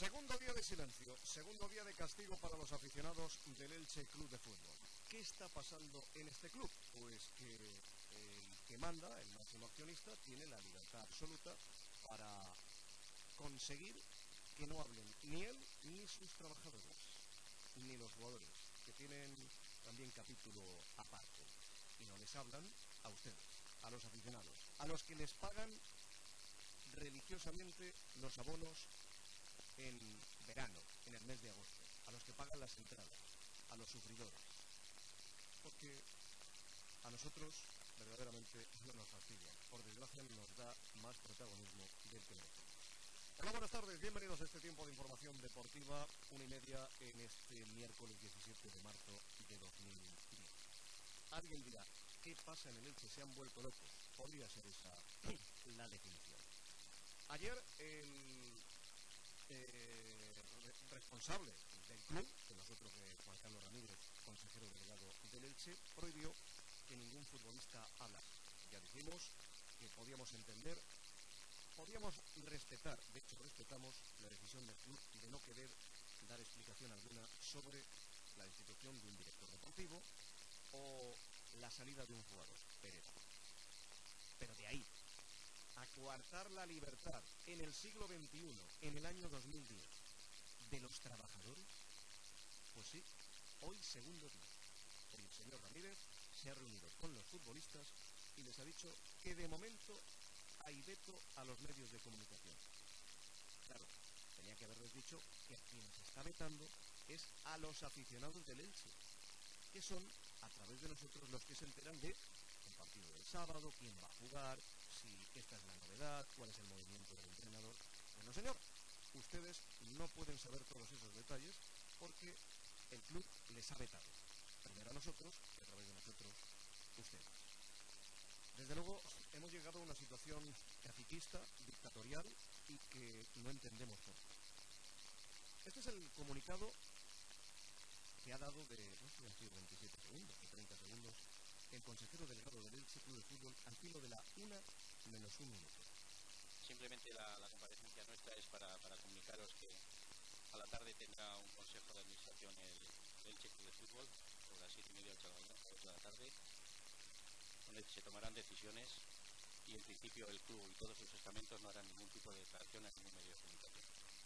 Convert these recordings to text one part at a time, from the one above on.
Segundo día de silencio, segundo día de castigo para los aficionados del Elche Club de Fútbol. ¿Qué está pasando en este club? Pues que el que manda, el máximo accionista, tiene la libertad absoluta para conseguir que no hablen ni él ni sus trabajadores, ni los jugadores, que tienen también capítulo aparte. Y no les hablan a ustedes, a los aficionados, a los que les pagan religiosamente los abonos en verano, en el mes de agosto, a los que pagan las entradas, a los sufridores, porque a nosotros verdaderamente no nos fastidia, por desgracia nos da más protagonismo del que merecemos. Hola, buenas tardes, bienvenidos a este tiempo de información deportiva, 1:30 en este miércoles 17 de marzo de 2010. Alguien dirá, ¿qué pasa en el Elche? ¿Se han vuelto locos? Podría ser esa la definición. Ayer el responsable del club, que nosotros Juan Carlos Ramírez, consejero delegado del Elche, prohibió que ningún futbolista hablara. Ya dijimos que podíamos entender, podíamos respetar, de hecho respetamos la decisión del club de no querer dar explicación alguna sobre la destitución de un director deportivo o la salida de un jugador, pero de ahí a coartar la libertad en el siglo XXI, en el año 2010, de los trabajadores, pues sí, hoy segundo día. Hoy el señor Ramírez se ha reunido con los futbolistas y les ha dicho que de momento hay veto a los medios de comunicación. Claro, tenía que haberles dicho que a quienes está vetando es a los aficionados del Elche, que son, a través de nosotros, los que se enteran de el partido del sábado, quién va a jugar, si esta es la novedad, cuál es el movimiento del entrenador. Bueno, señor, ustedes no pueden saber todos esos detalles porque el club les ha vetado. Primero a nosotros y a través de nosotros ustedes. Desde luego hemos llegado a una situación caciquista, dictatorial y que no entendemos por qué. Este es el comunicado que ha dado de, no sé si 27 segundos o 30 segundos, el consejero delegado del Elche Club de Fútbol al filo de la 1 menos 1 minuto. Simplemente la comparecencia nuestra es para comunicaros que a la tarde tendrá un consejo de administración el Elche Club de Fútbol, sobre las 7:30 8 de la tarde, donde se tomarán decisiones y en principio el club y todos sus estamentos no harán ningún tipo de declaración a ningún medio de comunicación.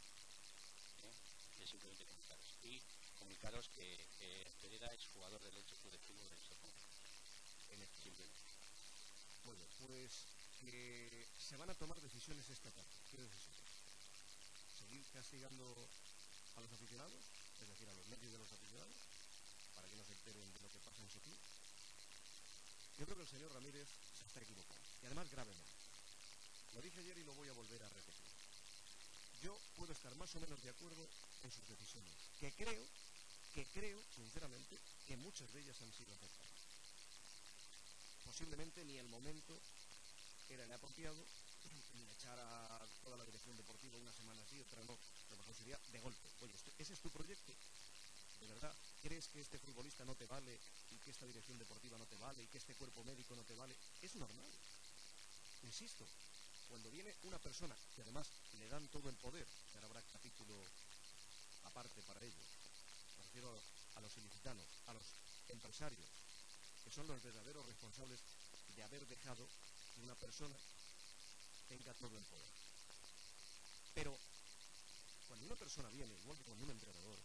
Es simplemente comunicaros. Y comunicaros que Pereda es jugador del Elche Club de Fútbol de estos momentos. Simplemente. Muy bien, pues que se van a tomar decisiones esta tarde. ¿Qué decisiones? ¿Seguir castigando a los aficionados? Es decir, a los medios de los aficionados, para que no se enteren de lo que pasa en su club. Yo creo que el señor Ramírez se está equivocando, y además gravemente. Lo dije ayer y lo voy a volver a repetir. Yo puedo estar más o menos de acuerdo en sus decisiones, que creo, sinceramente, que muchas de ellas han sido aceptadas. Posiblemente ni el momento era el apropiado, ni echar a toda la dirección deportiva una semana así, otra no. Lo mejor sería de golpe. Oye, ¿ese es tu proyecto? ¿De verdad crees que este futbolista no te vale y que esta dirección deportiva no te vale y que este cuerpo médico no te vale? Es normal. Insisto, cuando viene una persona que además le dan todo el poder, que ahora habrá capítulo aparte para ello, me refiero a los ilicitanos, a los empresarios, que son los verdaderos responsables de haber dejado que una persona tenga todo el poder. Pero cuando una persona viene, igual que cuando un entrenador,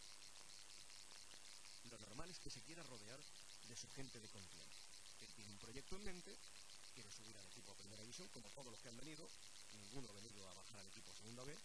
lo normal es que se quiera rodear de su gente de confianza. Él tiene un proyecto en mente, quiere subir al equipo a primera división, como todos los que han venido, ninguno ha venido a bajar al equipo a segunda B,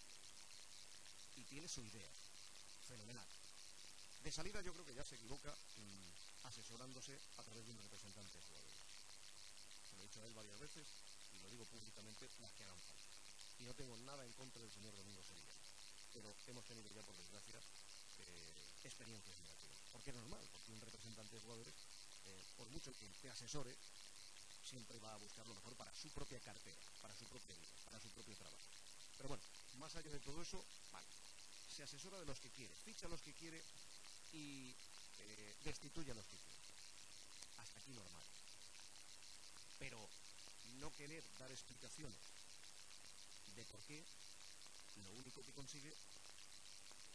y tiene su idea, fenomenal. De salida yo creo que ya se equivoca asesorándose a través de un representante de jugadores. Se lo he dicho a él varias veces y lo digo públicamente, las que hagan falta. Y no tengo nada en contra del señor Domingo Sevilla, pero hemos tenido ya, por desgracia, experiencias negativas. Porque es normal, porque un representante de jugadores, por mucho que te asesore, siempre va a buscar lo mejor para su propia cartera, para su propia vida, para su propio trabajo. Pero bueno, más allá de todo eso, vale, se asesora de los que quiere, ficha a los que quiere y destituye a los que quiere. Hasta aquí normal. Pero no querer dar explicaciones de por qué, lo único que consigue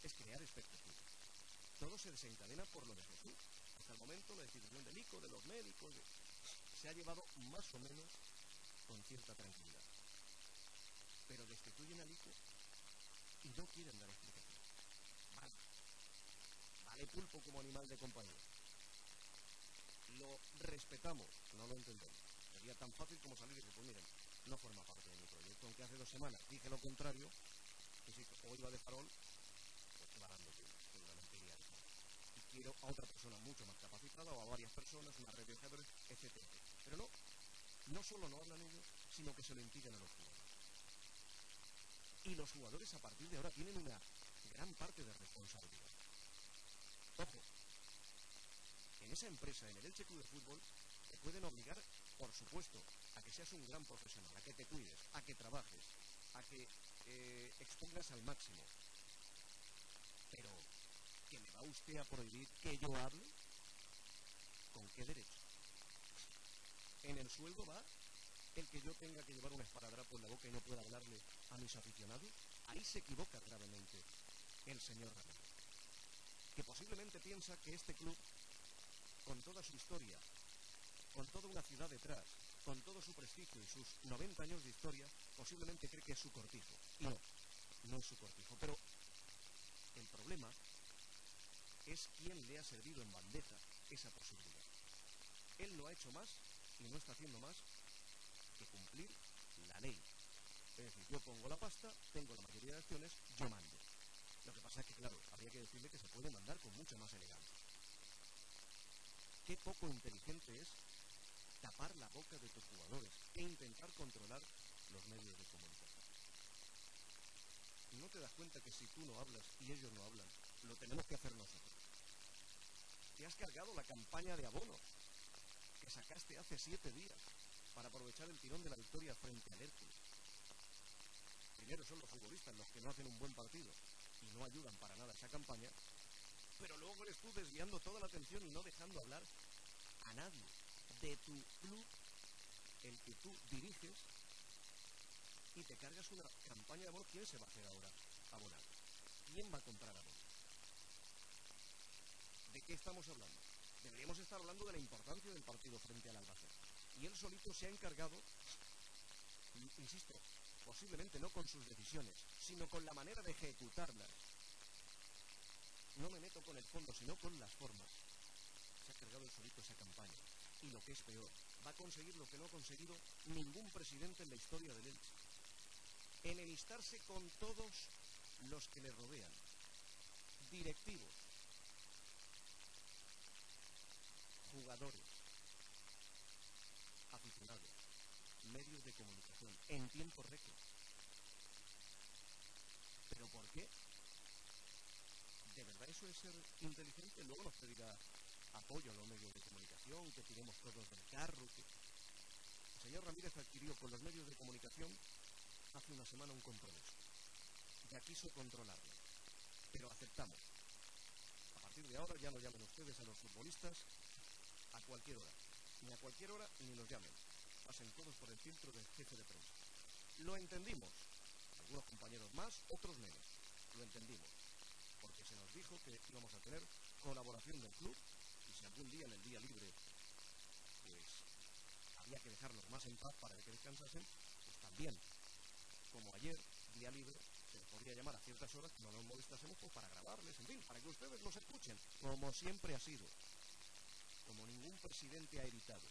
es crear expectativas. Todo se desencadena por lo de Jesús. Hasta el momento la destitución del ICO, de los médicos, se ha llevado más o menos con cierta tranquilidad. Pero destituyen al ICO y no quieren dar explicación. Vale pulpo como animal de compañía. Lo respetamos, no lo entendemos. Sería tan fácil como salir y decir, pues miren, no forma parte de mi proyecto, aunque hace 2 semanas dije lo contrario, insisto, hoy va de farol, pues se va dando tiempo, seguramente iría de farol. Y quiero a otra persona mucho más capacitada, o a varias personas, una red de jefes, etcétera. Pero no solo no hablan ellos, sino que se lo impiden a los jugadores. Y los jugadores a partir de ahora tienen una gran parte de responsabilidad. Ojo, en esa empresa, en el Elche Club de Fútbol, te pueden obligar, por supuesto, a que seas un gran profesional, a que te cuides, a que trabajes, a que expongas al máximo. Pero, ¿que me va usted a prohibir que yo hable? ¿Con qué derecho? En el sueldo va el que yo tenga que llevar un esparadrapo en la boca y no pueda hablarle a mis aficionados. Ahí se equivoca gravemente el señor Ramírez, que posiblemente piensa que este club, con toda su historia, con toda una ciudad detrás, con todo su prestigio y sus 90 años de historia, posiblemente cree que es su cortijo. Y no es su cortijo. Pero el problema es quién le ha servido en bandeja esa posibilidad. Él no ha hecho más y no está haciendo más que cumplir la ley. Es decir, yo pongo la pasta, tengo la mayoría de acciones, yo mando. Lo que pasa es que, claro, habría que decirle que se puede mandar con mucha más elegancia. Qué poco inteligente es tapar la boca de tus jugadores e intentar controlar los medios de comunicación. ¿No te das cuenta que si tú no hablas y ellos no hablan, lo tenemos que hacer nosotros? Te has cargado la campaña de abonos que sacaste hace 7 días para aprovechar el tirón de la victoria frente al Hércules. Primero son los futbolistas los que no hacen un buen partido y no ayudan para nada a esa campaña, pero luego eres tú desviando toda la atención y no dejando hablar a nadie de tu club, el que tú diriges, y te cargas una campaña de abonos. ¿Quién se va a hacer ahora abonado? ¿Quién va a comprar abonos? ¿De qué estamos hablando? Deberíamos estar hablando de la importancia del partido frente al Albacete. Y él solito se ha encargado, insisto, posiblemente no con sus decisiones, sino con la manera de ejecutarlas. No me meto con el fondo, sino con las formas. Se ha cargado él solito esa campaña. Y lo que es peor, va a conseguir lo que no ha conseguido ningún presidente en la historia del Elche: enemistarse con todos los que le rodean, directivos, jugadores, aficionados, medios de comunicación, en tiempo récord. ¿Pero por qué? ¿De verdad eso es ser inteligente? Luego nos pedirá apoyo a los medios de comunicación, que tiremos todos del carro. El señor Ramírez adquirió con los medios de comunicación hace una semana un compromiso. Ya quiso controlarlo, pero aceptamos. A partir de ahora ya no llamen ustedes a los futbolistas a cualquier hora. Ni a cualquier hora ni los llamen. Pasen todos por el filtro del jefe de prensa. Lo entendimos. Algunos compañeros más, otros menos. Lo entendimos. Porque se nos dijo que íbamos a tener colaboración del club, y si algún día en el día libre pues había que dejarlos más en paz para que descansasen, pues también, como ayer, día libre, se les podría llamar a ciertas horas que no nos molestásemos, pues para grabarles, en fin, para que ustedes los escuchen, como siempre ha sido, como ningún presidente ha evitado.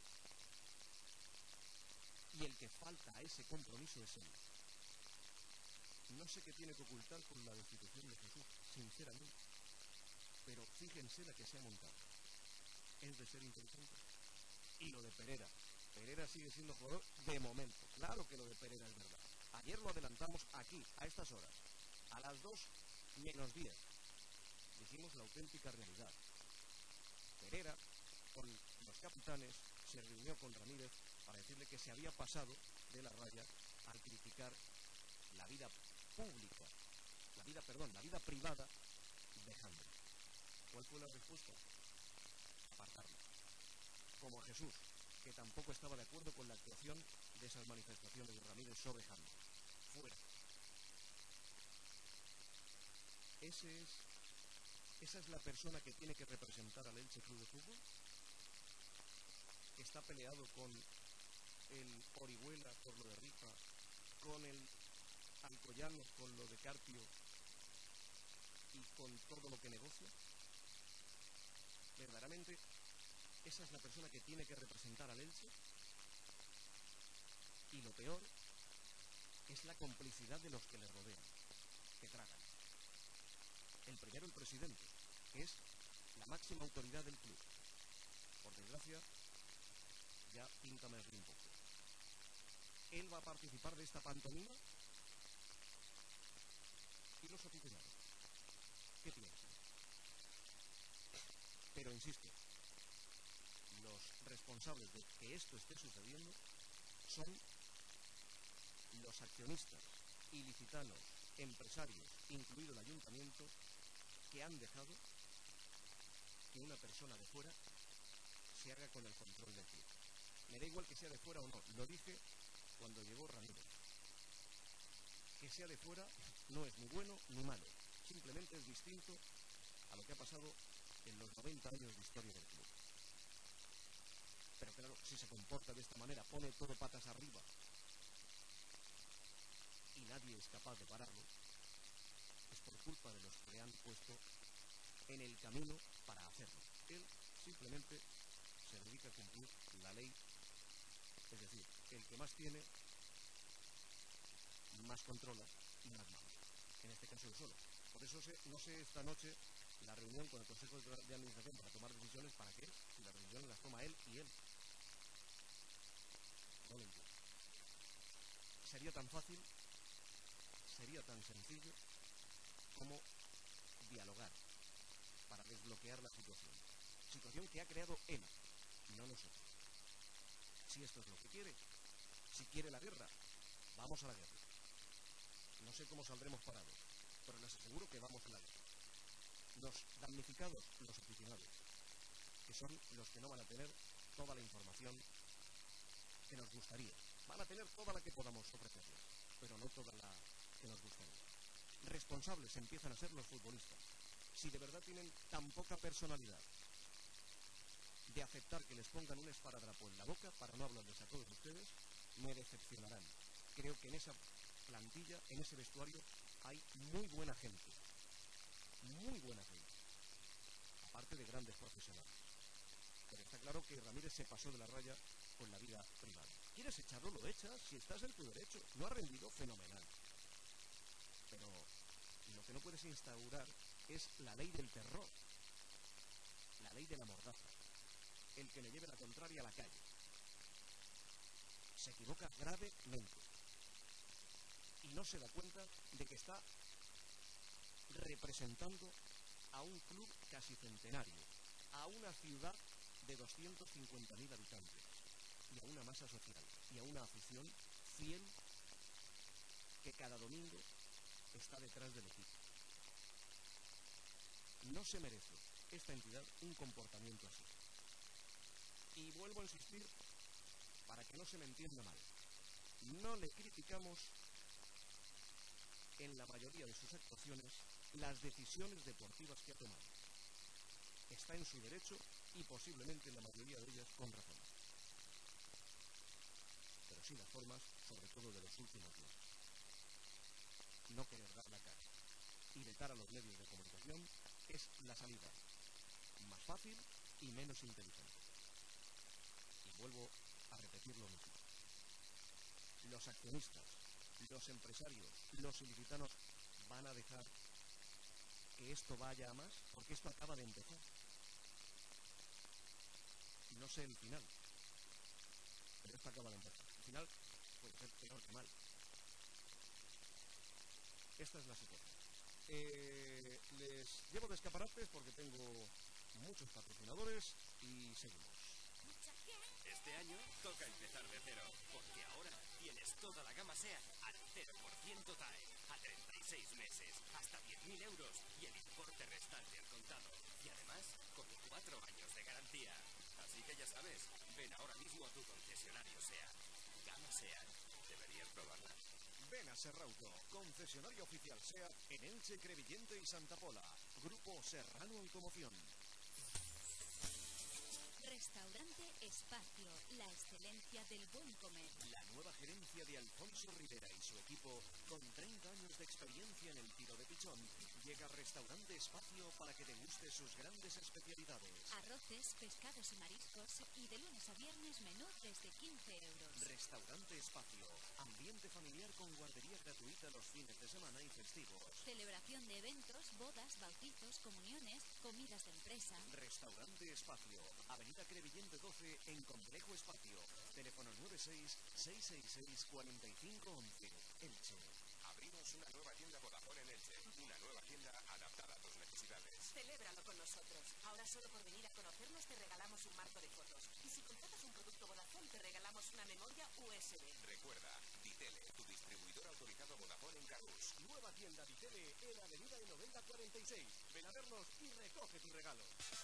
Y el que falta a ese compromiso es él. No sé qué tiene que ocultar con la destitución de Jesús, sinceramente, pero fíjense la que se ha montado. Es de ser inteligente. Y lo de Perera. Perera sigue siendo jugador de momento. Claro que lo de Perera es verdad. Ayer lo adelantamos aquí, a estas horas, a las 2:10. Dijimos la auténtica realidad. Perera, con los capitanes, se reunió con Ramírez para decirle que se había pasado de la raya al criticar la vida pública, la vida privada de Jaime. ¿Cuál fue la respuesta? Apartarlo. Como a Jesús, que tampoco estaba de acuerdo con la actuación de esas manifestaciones de Ramírez sobre Jaime. Fuera. Esa es la persona que tiene que representar al Elche Club de Fútbol, que está peleado con el Orihuela por lo de Ripa, con el Alcoyano con lo de Carpio y con todo lo que negocia. Verdaderamente, esa es la persona que tiene que representar al Elche. Y lo peor es la complicidad de los que le rodean, que tragan. El primero, el presidente, que es la máxima autoridad del club. Por desgracia, ya pinta más bien poco. Él va a participar de esta pantomima. ¿Y los aficionados? ¿Qué piensan? Pero insisto, los responsables de que esto esté sucediendo son los accionistas ilicitanos, empresarios, incluido el ayuntamiento, que han dejado que una persona de fuera se haga con el control del club. Me da igual que sea de fuera o no, lo dije cuando llegó Ramírez. Que sea de fuera no es ni bueno ni malo, simplemente es distinto a lo que ha pasado en los 90 años de historia del club. Pero claro, si se comporta de esta manera, pone todo patas arriba y nadie es capaz de pararlo, es por culpa de los que le han puesto en el camino para hacerlo. Él simplemente se dedica a cumplir la ley, es decir, el que más tiene, más controla y más manda. En este caso él solo. Por eso no sé esta noche la reunión con el Consejo de Administración para tomar decisiones, ¿para qué? Si las decisiones las toma él y él. No lo entiendo. Sería tan fácil, sería tan sencillo como dialogar para desbloquear la situación. Situación que ha creado él, no nosotros. Si esto es lo que quiere, si quiere la guerra, vamos a la guerra. No sé cómo saldremos parados, pero les aseguro que vamos a la guerra. Los damnificados, los aficionados, que son los que no van a tener toda la información que nos gustaría. Van a tener toda la que podamos ofrecerles, pero no toda la que nos gustaría. Responsables empiezan a ser los futbolistas. Si de verdad tienen tan poca personalidad de aceptar que les pongan un esparadrapo en la boca, para no hablarles a todos ustedes, me decepcionarán. Creo que en esa plantilla, en ese vestuario, hay muy buena gente. Muy buena gente. Aparte de grandes profesionales. Pero está claro que Ramírez se pasó de la raya con la vida privada. ¿Quieres echarlo? Lo echas. Si estás en tu derecho. No ha rendido, fenomenal. Pero lo que no puedes instaurar es la ley del terror. La ley de la mordaza. El que le lleve la contraria a la calle. Se equivoca gravemente. Y no se da cuenta de que está representando a un club casi centenario, a una ciudad de 250.000 habitantes y a una masa social y a una afición fiel que cada domingo está detrás del equipo. No se merece esta entidad un comportamiento así. Y vuelvo a insistir para que no se me entienda mal. No le criticamos en la mayoría de sus actuaciones las decisiones deportivas que ha tomado. Está en su derecho y posiblemente en la mayoría de ellas con razón. Pero sí las formas, sobre todo de los últimos meses. No querer dar la cara y vetar a los medios de comunicación es la salida más fácil y menos inteligente. Y vuelvo a repetir lo mismo. Los accionistas, los empresarios, los ilicitanos van a dejar que esto vaya a más, porque esto acaba de empezar. No sé el final, pero esto acaba de empezar. El final puede ser peor que mal. Esta es la situación. Les llevo de escaparates porque tengo muchos patrocinadores y seguimos. Este año toca empezar de cero, porque ahora tienes toda la gama SEAT al 0% TAE, a 36 meses, hasta 10.000 euros y el importe restante al contado. Y además, con 4 años de garantía. Así que ya sabes, ven ahora mismo a tu concesionario SEAT. Gama SEAT, deberías probarla. Ven a Serrauto, concesionario oficial SEAT en Elche, Crevillente y Santa Pola. Grupo Serrano Automoción. Restaurante Espacio, la excelencia del buen comer. La nueva gerencia de Alfonso Rivera y su equipo, con 30 años de experiencia en el tiro de pichón, llega a Restaurante Espacio para que deguste sus grandes especialidades. Arroces, pescados y mariscos, y de lunes a viernes menú desde 15 euros. Restaurante Espacio, ambiente familiar con guardería gratuita los fines de semana y festivos. Celebración de eventos, bodas, bautizos, comuniones, comidas de empresa. Restaurante Espacio, Avenida Crevillente 12 en Complejo Espacio. Teléfono 96-666-4511. Elche. Abrimos una nueva tienda Vodafone en Elche. Una nueva tienda adaptada a tus necesidades. Celébralo con nosotros. Ahora solo por venir a conocernos te regalamos un marco de fotos. Y si contratas un producto Vodafone te regalamos una memoria USB. Recuerda, Ditele, tu distribuidor autorizado Vodafone en Carrús. Nueva tienda Ditele en Avenida de 9046. Ven a vernos y recoge tu regalo.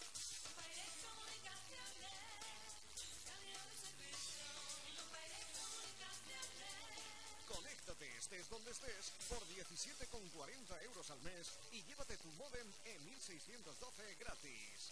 Conéctate, estés donde estés, por 17,40 euros al mes y llévate tu módem en 1612 gratis.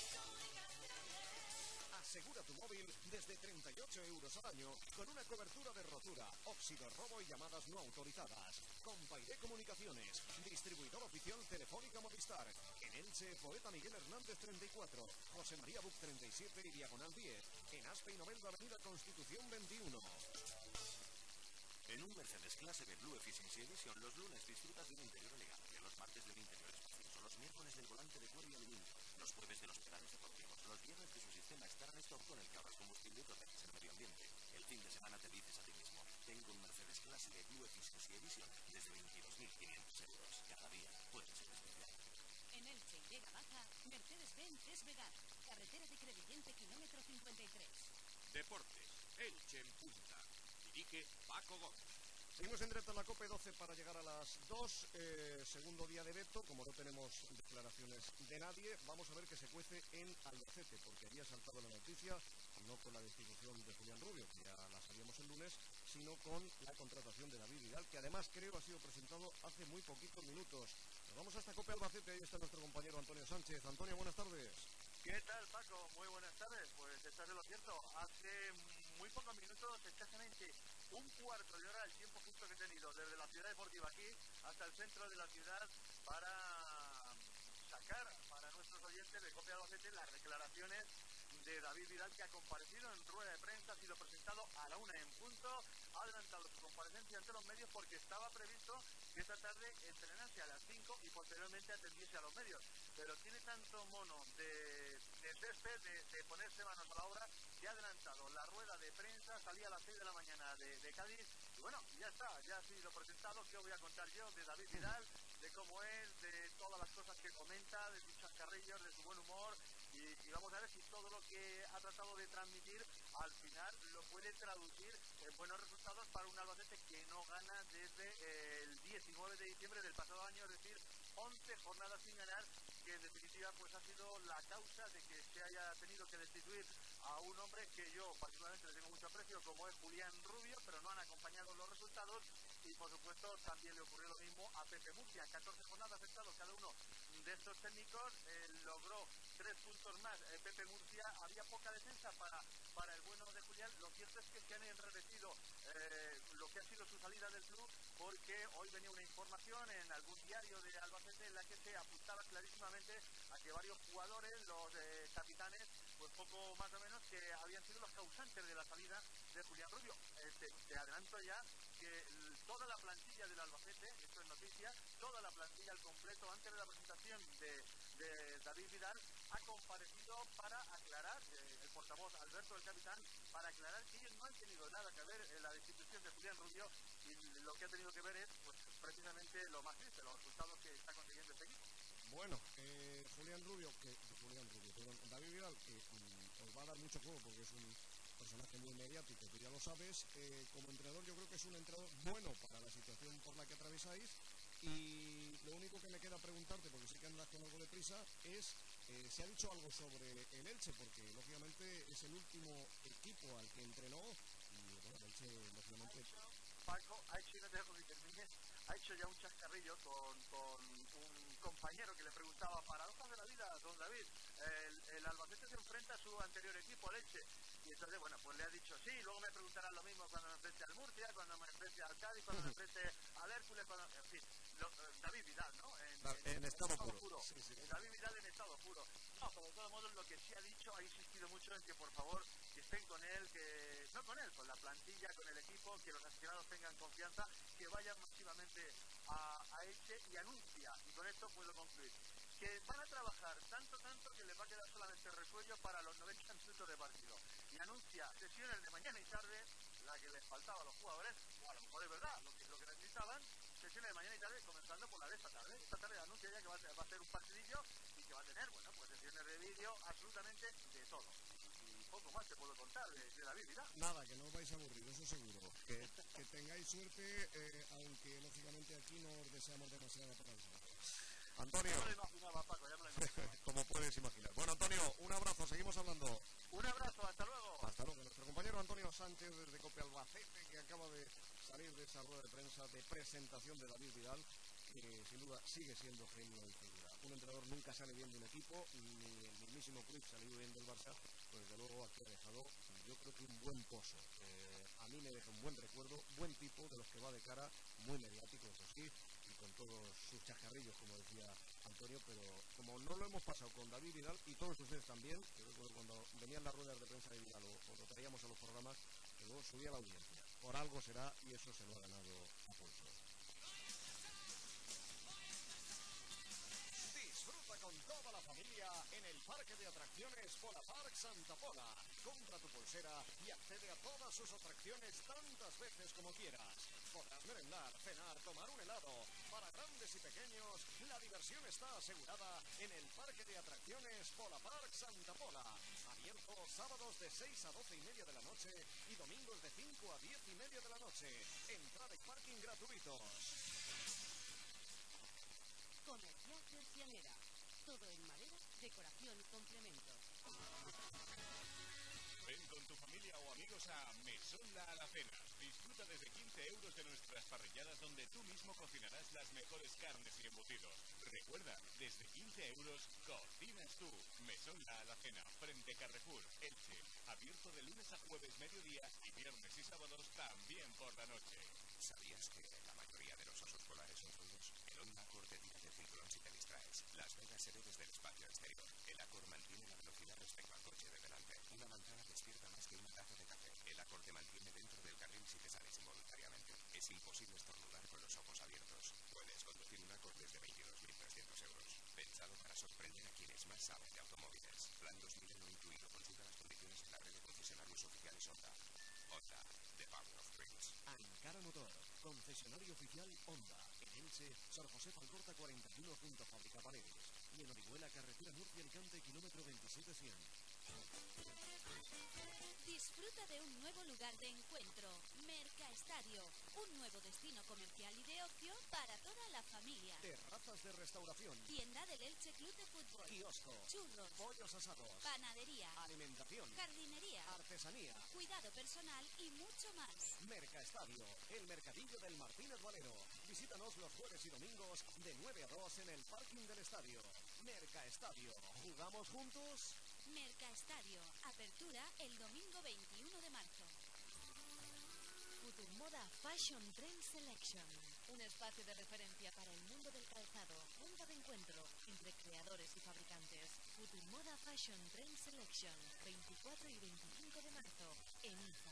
Asegura tu móvil desde 38 euros al año con una cobertura de rotura, óxido, robo y llamadas no autorizadas. Compairé Comunicaciones, distribuidor oficial Telefónica Movistar. En Elche, Poeta Miguel Hernández 34, José María Buc 37 y Diagonal 10. En Aspe y Novelda, Avenida Constitución 21. En un Mercedes clase B Blue Efficiency Edition, los lunes disfrutas de un interior elegante, los martes de un interior espacioso, los miércoles del volante de cuero y aluminio, los jueves de los pedales deportivos, los viernes de su sistema Star Stop con el que ahorras combustible y proteges el medio ambiente. El fin de semana te dices a ti mismo, tengo un Mercedes clase B Blue Efficiency Edition desde 22.500 euros. Cada día puedes ser especial. En Elche y Vega Baja, Mercedes-Benz es Vegar, carretera de Crevillente, kilómetro 53. Deportes, Elche en punta. Dirige Paco Gómez. Seguimos en directo en la COPE 12 para llegar a las 2, segundo día de veto, como no tenemos declaraciones de nadie, vamos a ver qué se cuece en Albacete, porque había saltado la noticia, no con la destitución de Julián Rubio, que ya la sabíamos el lunes, sino con la contratación de David Vidal, que además creo ha sido presentado hace muy poquitos minutos. Nos vamos hasta COPE Albacete, ahí está nuestro compañero Antonio Sánchez. Antonio, buenas tardes. ¿Qué tal, Paco? Muy buenas tardes. Pues estás en lo cierto. Hace muy pocos minutos, escasamente un cuarto de hora, el tiempo justo que he tenido desde la ciudad deportiva aquí hasta el centro de la ciudad para sacar para nuestros oyentes de COPE Albacete las declaraciones de David Vidal, que ha comparecido en rueda de prensa, ha sido presentado a la 1 en punto, ha adelantado su comparecencia ante los medios porque estaba previsto que esta tarde entrenase a las 5 y posteriormente atendiese a los medios, pero tiene tanto mono de césped, de ponerse manos a la obra, que ha adelantado la rueda de prensa, salía a las 6 de la mañana de Cádiz, y bueno, ya está, ya ha sido presentado. ¿Qué os voy a contar yo de David Vidal? De cómo es, de todas las cosas que comenta, de sus chascarrillos, de su buen humor, y vamos a ver si todo lo que ha tratado de transmitir al final lo puede traducir en buenos resultados para un Albacete que no gana desde el 19 de diciembre del pasado año, es decir, 11 jornadas sin ganar, que en definitiva pues ha sido la causa de que se haya tenido que destituir a un hombre que yo particularmente le tengo mucho aprecio, como es Julián Rubio, pero no han acompañado los resultados, y por supuesto también le ocurrió lo mismo a Pepe Murcia. 14 jornadas afectados cada uno de estos técnicos, logró 3 puntos más. Pepe Murcia, había poca defensa para el bueno de Julián. Lo cierto es que se han enrarecido lo que ha sido su salida del club, porque hoy venía una información en algún diario de Albacete en la que se apuntaba clarísimamente a que varios jugadores, los capitanes, pues poco más o menos, que habían sido los causantes de la salida de Julián Rubio. Te adelanto ya que toda la plantilla del Albacete, esto es noticia, toda la plantilla al completo antes de la presentación de David Vidal ha comparecido para aclarar, el portavoz Alberto, el capitán, para aclarar que ellos no han tenido nada que ver en la destitución de Julián Rubio, y lo que ha tenido que ver es pues precisamente lo más triste, los resultados que está consiguiendo este equipo. Bueno, David Vidal, que os va a dar mucho juego porque es un personaje muy mediático, tú ya lo sabes. Como entrenador yo creo que es un entrenador bueno para la situación por la que atravesáis, y lo único que me queda preguntarte, porque sé que andas con algo de prisa, es ¿se ha dicho algo sobre el Elche? Porque lógicamente es el último equipo al que entrenó, y bueno, el Elche lógicamente... Paco, ha hecho una dicho ya un chascarrillo con un compañero que le preguntaba, paradojas de la vida, don David, el Albacete se enfrenta a su anterior equipo, el Elche. Y entonces, bueno, pues le ha dicho, sí, luego me preguntarán lo mismo cuando me enfrente al Murcia, cuando me enfrente al Cádiz, cuando me enfrente al Hércules, en fin, David Vidal, ¿no? En estado puro. Sí, sí. David Vidal en estado puro. No, pero de todos modos lo que sí ha dicho, ha insistido mucho en que por favor que estén con él, que no con él, con la plantilla, con el equipo, que los aficionados tengan confianza, que vayan masivamente a Elche, y anuncia, y con esto puedo concluir, que van a trabajar tanto que les va a quedar solamente resuello para los 90 minutos de partido. Y anuncia sesiones de mañana y tarde, la que les faltaba a los jugadores, o a lo mejor es verdad, lo que necesitaban, sesiones de mañana y tarde, comenzando por la de esta tarde. Esta tarde anuncia ya que va a hacer un partidillo y que va a tener, bueno, pues sesiones de vídeo, absolutamente de todo. Y poco más te puedo contar de David Vidal. Nada, que no os vais a aburrir, eso seguro. Que tengáis suerte, aunque lógicamente aquí no os deseamos demasiada paciencia. Antonio, ya me lo imaginaba, Paco, ya me lo imaginaba. como puedes imaginar. Bueno, Antonio, un abrazo, seguimos hablando. Un abrazo, hasta luego. Hasta luego. Nuestro compañero Antonio Sánchez desde Cope Albacete, que acaba de salir de esa rueda de prensa de presentación de David Vidal, que sin duda sigue siendo genio y figura. Un entrenador nunca sale bien de un equipo, ni el mismísimo Cruyff salió bien del Barça, pues desde luego aquí ha dejado, yo creo que un buen pozo. A mí me deja un buen recuerdo, buen tipo, de los que va de cara, muy mediático, eso sí, y con todos sus chascarrillos, como decía Antonio, pero como no lo hemos pasado con David Vidal, y todos ustedes también, yo recuerdo cuando venían las ruedas de prensa de Vidal o lo traíamos a los programas, luego subía la audiencia. Por algo será, y eso se lo ha ganado a pulso. Disfruta con toda la familia en el parque de atracciones Pola Park Santa Pola. Compra tu pulsera y accede a todas sus atracciones tantas veces como quieras. Podrás merendar, cenar, tomar un helado. Para grandes y pequeños, la diversión está asegurada en el parque de atracciones Pola Park Santa Pola. Abierto sábados de 6 a 12 y media de la noche y domingos de 5 a 10 y media de la noche. Entrada y parking gratuitos. Comercial Tercianera. Todo en madera, decoración y complementos. Ven con tu familia o amigos a Mesón La Alacena. Disfruta desde 15 euros de nuestras parrilladas, donde tú mismo cocinarás las mejores carnes y embutidos. Recuerda, desde 15 euros cocinas tú. Mesón La Alacena, frente Carrefour, Elche. Abierto de lunes a jueves mediodía y viernes y sábados también por la noche. ¿Sabías que la mayoría de los osos polares son rudos? El Honda Accord te tira del cinturón si te distraes. Las Vegas se ve desde el espacio exterior. El Accord mantiene la velocidad respecto al coche de delante. Una manzana despierta más que una taza de café. El Accord te mantiene dentro del carril si te sales involuntariamente. Es imposible estornudar con los ojos abiertos. Puedes conducir un Accord desde 22.300 euros. Pensado para sorprender a quienes más saben de automóviles. Plan 2000 no incluido. Consulta las condiciones en la red de concesionarios oficiales Honda. Honda, the power of dreams. Ankara Motor, concesionario oficial Honda. En Elche, Sor José Falcorta 41 junto a Fábrica Paredes. Y en Orihuela, carretera Murcia-Alicante, kilómetro 27100. Disfruta de un nuevo lugar de encuentro, Mercaestadio, un nuevo destino comercial y de ocio para toda la familia. Terrazas de restauración, Tienda del Elche Club de Fútbol, kiosco, churros, pollos asados, panadería, alimentación, jardinería, artesanía, cuidado personal y mucho más. Mercaestadio, el mercadillo del Martínez Valero. Visítanos los jueves y domingos de 9 a 2 en el parking del estadio. Mercaestadio, ¿jugamos juntos? Mercaestadio, apertura el domingo 21 de marzo. Futurmoda Fashion Trend Selection, un espacio de referencia para el mundo del calzado, punto de encuentro entre creadores y fabricantes. Futurmoda Fashion Trend Selection, 24 y 25 de marzo, en IFA.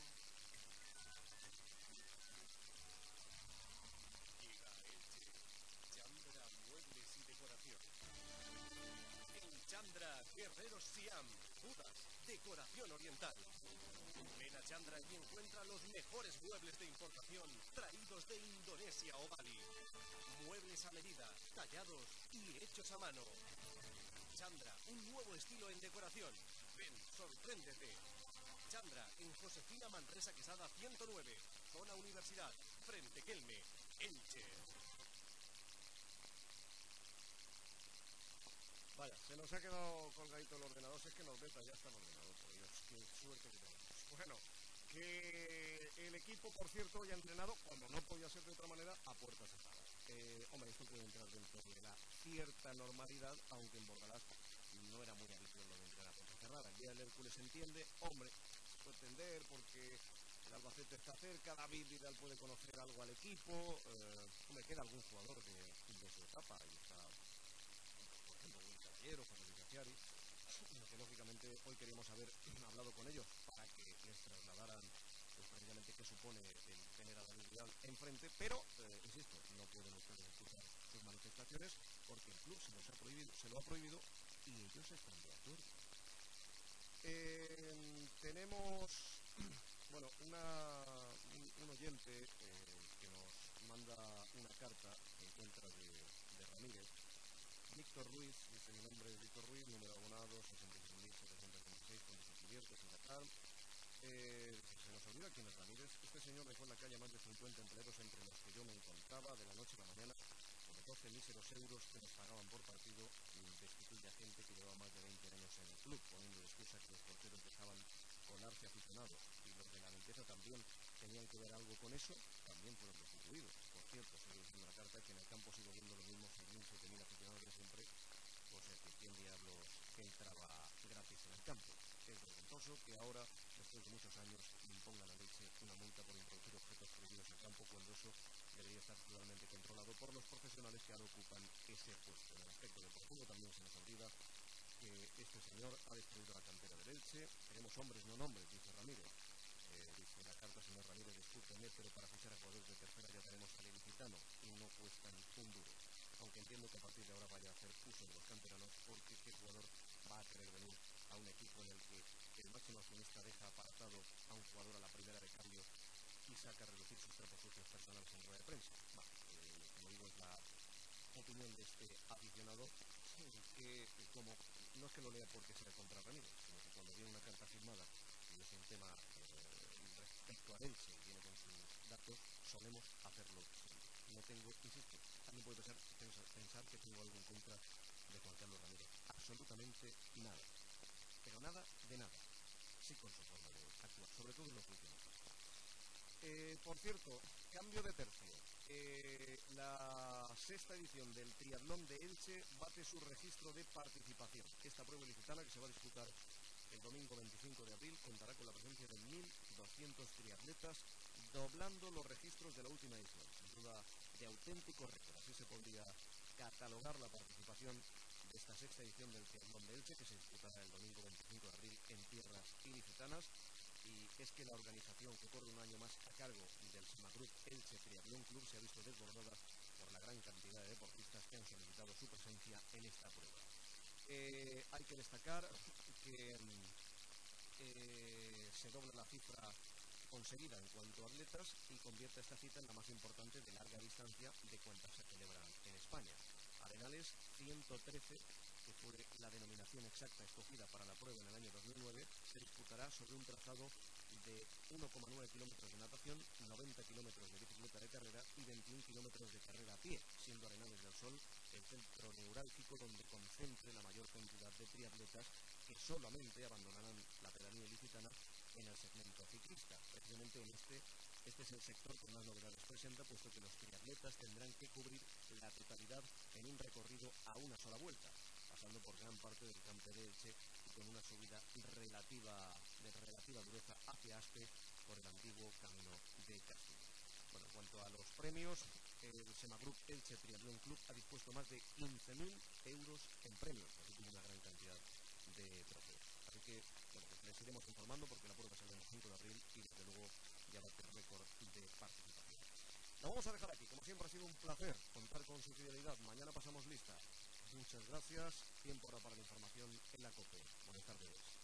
Llega a Elche, Chandra Muebles y Decoración. En Chandra, Guerreros Siam, Budas, decoración oriental. Ven a Chandra y encuentra los mejores muebles de importación traídos de Indonesia o Bali. Muebles a medida, tallados y hechos a mano. Chandra, un nuevo estilo en decoración. Ven, sorpréndete. Chandra, en Josefina Manresa Quesada 109, zona Universidad, frente Kelme, Elche. Vaya, se nos ha quedado colgadito el ordenador, si es que nos beta ya está el ordenador, por Dios, qué suerte que tenemos. Bueno, que el equipo, por cierto, ya ha entrenado, cuando no podía ser de otra manera, a puertas cerradas. hombre, esto puede entrar dentro de la cierta normalidad, aunque en Bordalás no era muy habitual lo de entrenar a puerta cerrada. El día del Hércules se entiende, hombre, se puede entender porque el Albacete está cerca, David Vidal puede conocer algo al equipo, hombre, queda algún jugador de su etapa, ahí está, por ejemplo, Will Caballero, José Luis Gaciari, que lógicamente hoy queríamos haber hablado con ellos para que les trasladaran pues precisamente qué supone el tener a David Vidal enfrente, pero, insisto, no pueden ustedes escuchar sus manifestaciones porque el club se lo ha prohibido y ellos están de acuerdo. Tenemos, bueno, un oyente que nos manda una carta en contra de Ramírez. Víctor Ruiz, dice: mi nombre es Víctor Ruiz, número abonado 66.736, cuando se convierte sin sacar. Se nos olvida quién es Ramírez. Este señor dejó en la calle a más de 50 empleados, entre los que yo me encontraba, de la noche a la mañana, con los 12 míseros euros que nos pagaban por partido. Destituye a gente que llevaba más de 20 años en el club, poniendo de excusa que los porteros dejaban colarse aficionados, y los de la limpieza también tenían que ver algo con eso, también fueron destituidos. Por cierto, sigue diciendo la carta que en el campo sigo viendo los mismos 6.000, 7.000 aficionados de siempre, o sea que quién diablos entraba gratis en el campo. Es vergonzoso que ahora, después de muchos años, impongan a Leche una multa por introducir objetos prohibidos al campo, cuando eso debería estar totalmente controlado por los profesionales que ahora ocupan ese puesto. En el aspecto deportivo también se nos olvida que este señor ha destruido la cantera del Elche. Queremos hombres, no nombres, dice Ramírez. Dice la carta: señor Ramírez, discúlpeme, pero para fichar a jugadores de tercera ya tenemos al ilicitano y no cuestan un duro. Aunque entiendo que a partir de ahora vaya a hacer uso de los canteranos, porque ¿qué jugador va a querer venir a un equipo en el que el máximo accionista deja apartado a un jugador a la primera de cambio y saca a relucir sus trapos sucios personales en rueda de prensa? Bueno, como digo, es la opinión de este aficionado, que como no es que lo lea porque sea contra Ramírez, sino que cuando viene una carta firmada y es un tema respecto a Elche y viene con sus datos, solemos hacerlo siempre. No tengo, insisto, también puede pensar que tengo algo en contra de Juan Carlos Ramírez. Absolutamente nada. Pero nada de nada. Sí con su forma de actuar, sobre todo en lo funcional. Por cierto, cambio de tercio. La sexta edición del triatlón de Elche bate su registro de participación. Esta prueba ilicitana, que se va a disputar el domingo 25 de abril, contará con la presencia de 1.200 triatletas, doblando los registros de la última edición. Sin duda, de auténtico récord. Así se podría catalogar la participación de esta sexta edición del triatlón de Elche, que se disputará el domingo 25 de abril en tierras ilicitanas. Y es que la organización, que corre un año más a cargo del Semagroup Elche Triatlón Club, se ha visto desbordada por la gran cantidad de deportistas que han solicitado su presencia en esta prueba. Hay que destacar que se dobla la cifra conseguida en cuanto a atletas y convierte esta cita en la más importante de larga distancia de cuantas se celebran en España. Arenales 113, que fue la denominación exacta escogida para la prueba en el año 2009, se disputará sobre un trazado de 1,9 kilómetros de natación, 90 kilómetros de bicicleta de carrera y 21 kilómetros de carrera a pie, siendo Arenales del Sol el centro neurálgico donde concentre la mayor cantidad de triatletas, que solamente abandonarán la pedanía ilicitana en el segmento ciclista. Precisamente en este es el sector que más novedades presenta, puesto que los triatletas tendrán que cubrir la totalidad en un recorrido a una sola vuelta, pasando por gran parte del campo de Elche y con una subida de relativa dureza hacia Aspe por el antiguo camino de Castilla. Bueno, en cuanto a los premios, el Semagroup Elche Triatlón Club ha dispuesto más de 15.000 euros en premios, así como una gran cantidad de trofeos. Así que, bueno, pues les iremos informando porque la prueba sale el 5 de abril y desde luego ya va a tener récord de participación. La vamos a dejar aquí. Como siempre, ha sido un placer contar con su fidelidad. Mañana pasamos lista. Muchas gracias. Tiempo ahora para la información en la COPE. Buenas tardes.